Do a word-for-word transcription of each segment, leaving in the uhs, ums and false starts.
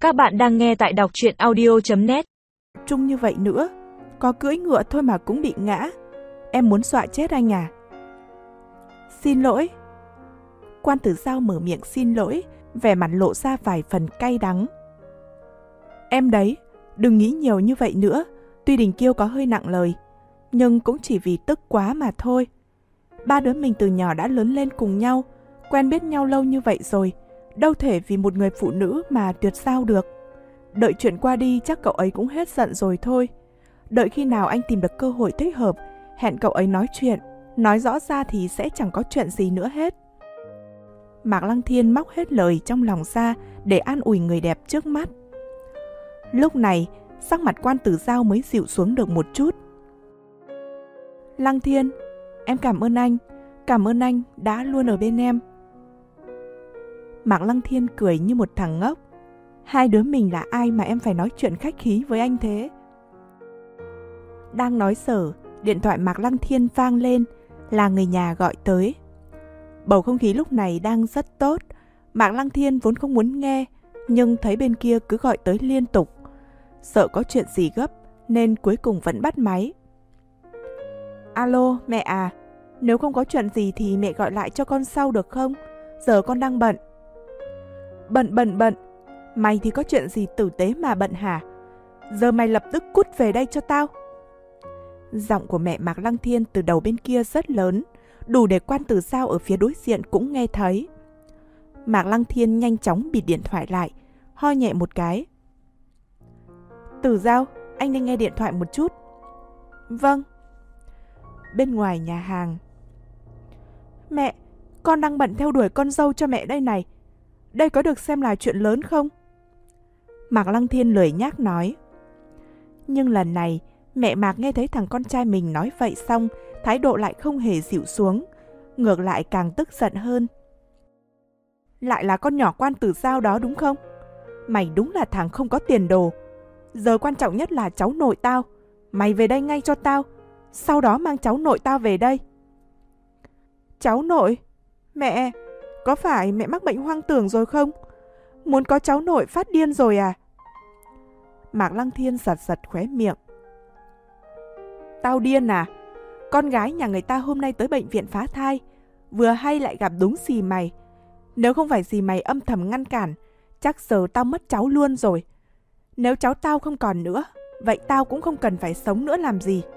Các bạn đang nghe tại đọc truyện audio chấm net. Trung như vậy nữa, có cưỡi ngựa thôi mà cũng bị ngã. Em muốn dọa chết anh à? Xin lỗi. Quan Tử Giao mở miệng xin lỗi, vẻ mặt lộ ra vài phần cay đắng. Em đấy, đừng nghĩ nhiều như vậy nữa. Tuy Đình Kiêu có hơi nặng lời, nhưng cũng chỉ vì tức quá mà thôi. Ba đứa mình từ nhỏ đã lớn lên cùng nhau, quen biết nhau lâu như vậy rồi, đâu thể vì một người phụ nữ mà tuyệt giao được. Đợi chuyện qua đi chắc cậu ấy cũng hết giận rồi thôi. Đợi khi nào anh tìm được cơ hội thích hợp, hẹn cậu ấy nói chuyện, nói rõ ra thì sẽ chẳng có chuyện gì nữa hết. Mạc Lăng Thiên móc hết lời trong lòng ra để an ủi người đẹp trước mắt. Lúc này, sắc mặt Quan Tử Giao mới dịu xuống được một chút. Lăng Thiên, em cảm ơn anh, cảm ơn anh đã luôn ở bên em. Mạc Lăng Thiên cười như một thằng ngốc. Hai đứa mình là ai mà em phải nói chuyện khách khí với anh thế? Đang nói dở, điện thoại Mạc Lăng Thiên vang lên, là người nhà gọi tới. Bầu không khí lúc này đang rất tốt. Mạc Lăng Thiên vốn không muốn nghe, nhưng thấy bên kia cứ gọi tới liên tục. Sợ có chuyện gì gấp, nên cuối cùng vẫn bắt máy. Alo, mẹ à, nếu không có chuyện gì thì mẹ gọi lại cho con sau được không? Giờ con đang bận. Bận bận bận, mày thì có chuyện gì tử tế mà bận hả? Giờ mày lập tức cút về đây cho tao. Giọng của mẹ Mạc Lăng Thiên từ đầu bên kia rất lớn, đủ để Quan Tử Giao ở phía đối diện cũng nghe thấy. Mạc Lăng Thiên nhanh chóng bịt điện thoại lại, ho nhẹ một cái. Tử Giao, anh nên nghe điện thoại một chút. Vâng. Bên ngoài nhà hàng. Mẹ, con đang bận theo đuổi con dâu cho mẹ đây này. Đây có được xem là chuyện lớn không? Mạc Lăng Thiên lười nhác nói. Nhưng lần này, mẹ Mạc nghe thấy thằng con trai mình nói vậy xong, thái độ lại không hề dịu xuống, ngược lại càng tức giận hơn. Lại là con nhỏ Quan Tử Giao đó đúng không? Mày đúng là thằng không có tiền đồ. Giờ quan trọng nhất là cháu nội tao. Mày về đây ngay cho tao, sau đó mang cháu nội tao về đây. Cháu nội? Mẹ, có phải mẹ mắc bệnh hoang tưởng rồi không? Muốn có cháu nội phát điên rồi à? Mạc Lăng Thiên giật giật khóe miệng. Tao điên à? Con gái nhà người ta hôm nay tới bệnh viện phá thai, vừa hay lại gặp đúng dì mày. Nếu không phải dì mày âm thầm ngăn cản, chắc giờ tao mất cháu luôn rồi. Nếu cháu tao không còn nữa, vậy tao cũng không cần phải sống nữa làm gì.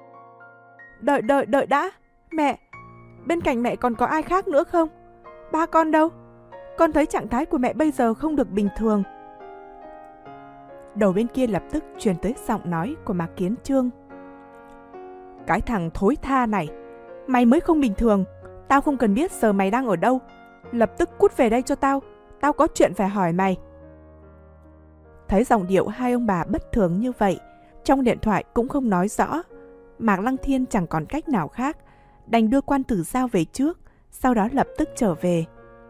Đợi đợi đợi đã. Mẹ, bên cạnh mẹ còn có ai khác nữa không? Ba con đâu? Con thấy trạng thái của mẹ bây giờ không được bình thường. Đầu bên kia lập tức truyền tới giọng nói của Mạc Kiến Trương. Cái thằng thối tha này, mày mới không bình thường. Tao không cần biết giờ mày đang ở đâu. Lập tức cút về đây cho tao. Tao có chuyện phải hỏi mày. Thấy giọng điệu hai ông bà bất thường như vậy, trong điện thoại cũng không nói rõ. Mạc Lăng Thiên chẳng còn cách nào khác, đành đưa Quan Tử Giao về trước, sau đó lập tức trở về.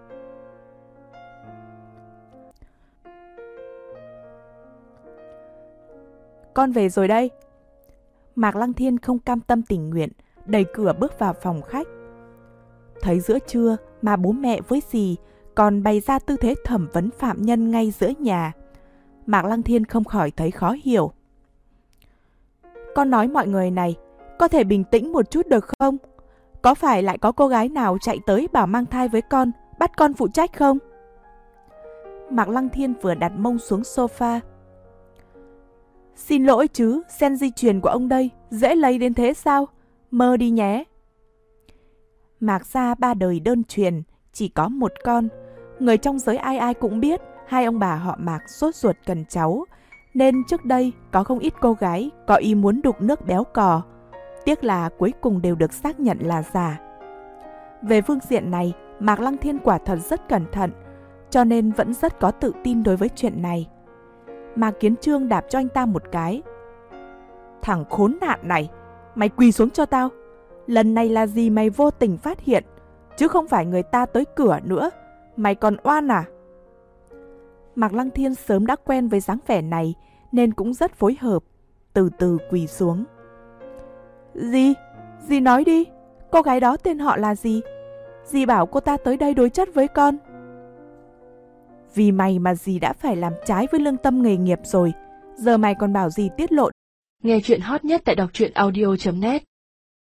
Con về rồi đây. Mạc Lăng Thiên không cam tâm tình nguyện, đẩy cửa bước vào phòng khách. Thấy giữa trưa mà bố mẹ với dì còn bày ra tư thế thẩm vấn phạm nhân ngay giữa nhà, Mạc Lăng Thiên không khỏi thấy khó hiểu. Con nói mọi người này, có thể bình tĩnh một chút được không? Có phải lại có cô gái nào chạy tới bảo mang thai với con, bắt con phụ trách không? Mạc Lăng Thiên vừa đặt mông xuống sofa. Xin lỗi chứ, gen di truyền của ông đây, dễ lấy đến thế sao? Mơ đi nhé. Mạc gia ba đời đơn truyền, chỉ có một con. Người trong giới ai ai cũng biết, hai ông bà họ Mạc sốt ruột cần cháu, nên trước đây có không ít cô gái có ý muốn đục nước béo cò. Tiếc là cuối cùng đều được xác nhận là giả. Về phương diện này, Mạc Lăng Thiên quả thật rất cẩn thận, cho nên vẫn rất có tự tin đối với chuyện này. Mạc Kiến Trương đạp cho anh ta một cái. Thằng khốn nạn này, mày quỳ xuống cho tao. Lần này là gì mày vô tình phát hiện, chứ không phải người ta tới cửa nữa. Mày còn oan à? Mạc Lăng Thiên sớm đã quen với dáng vẻ này, nên cũng rất phối hợp, từ từ quỳ xuống. Dì, dì nói đi, cô gái đó tên họ là gì? Dì bảo cô ta tới đây đối chất với con. Vì mày mà dì đã phải làm trái với lương tâm nghề nghiệp rồi. Giờ mày còn bảo dì tiết lộ. Nghe chuyện hot nhất tại đọc truyện audio chấm net.